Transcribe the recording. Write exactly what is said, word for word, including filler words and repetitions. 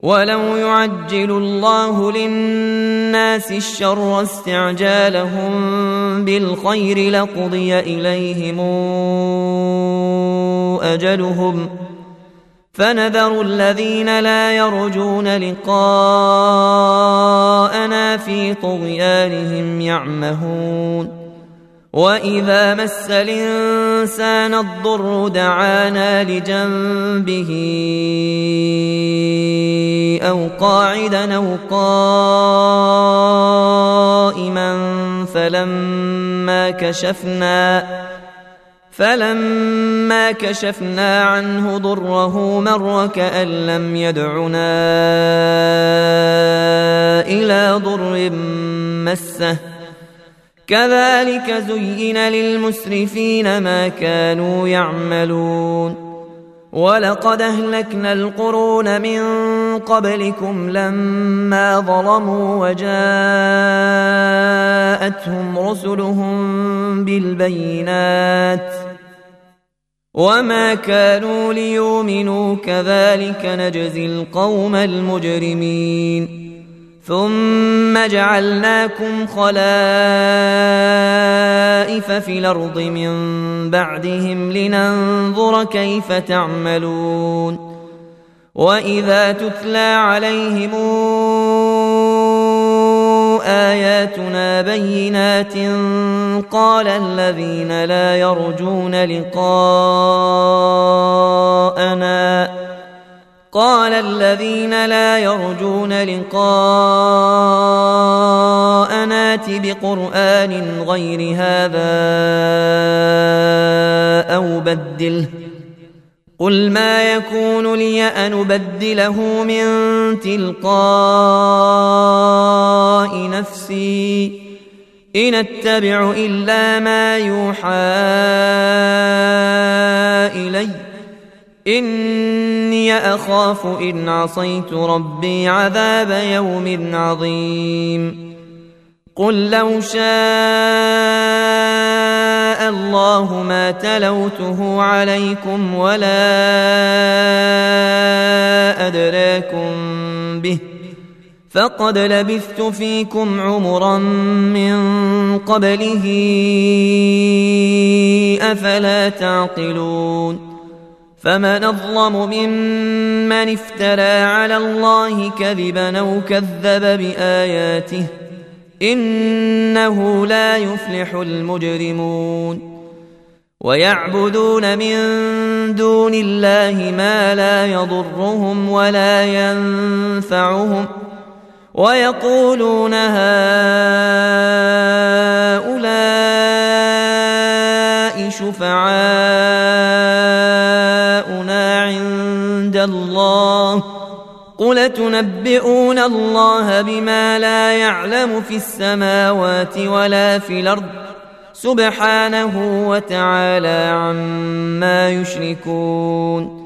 ولو يعجل الله للناس الشر استعجالهم بالخير لقضي إليهم أجلهم فنذر الذين لا يرجون لقاءنا في طغيانهم يعمهون وإذا مس الإنسان الضر دعانا لجنبه أو قاعدا أو قائما فلما كشفنا فلما كشفنا عنه ضره مر كأن لم يدعنا إلى ضر مسه كذلك زين للمسرفين ما كانوا يعملون ولقد أهلكنا القرون من قبلكم لما ظلموا وجاءتهم رسلهم بالبينات وما كانوا ليؤمنوا كذلك نجزي القوم المجرمين ثم جعلناكم خلائف في الأرض من بعدهم لننظر كيف تعملون وإذا تتلى عليهم آياتنا بينات قال الذين لا يرجون لقاءنا قال الذين لا يرجون لقاءنا ائت بقرآن غير هذا أو بدله قل ما يكون لي أن أبدله من تلقاء نفسي إن أتبع إلا ما يوحى إلي إني أخاف إن عصيت ربي عذاب يوم عظيم قل لو شاء الله ما تلوته عليكم ولا أدراكم به فقد لبثت فيكم عمرا من قبله أفلا تعقلون فمن أظلم ممن افترى على الله كذبا أو كذب بآياته إنه لا يفلح المجرمون ويعبدون من دون الله ما لا يضرهم ولا ينفعهم ويقولون هؤلاء شفعاؤنا عند الله قل تنبئون الله بما لا يعلم في السماوات ولا في الأرض سبحانه وتعالى عما يشركون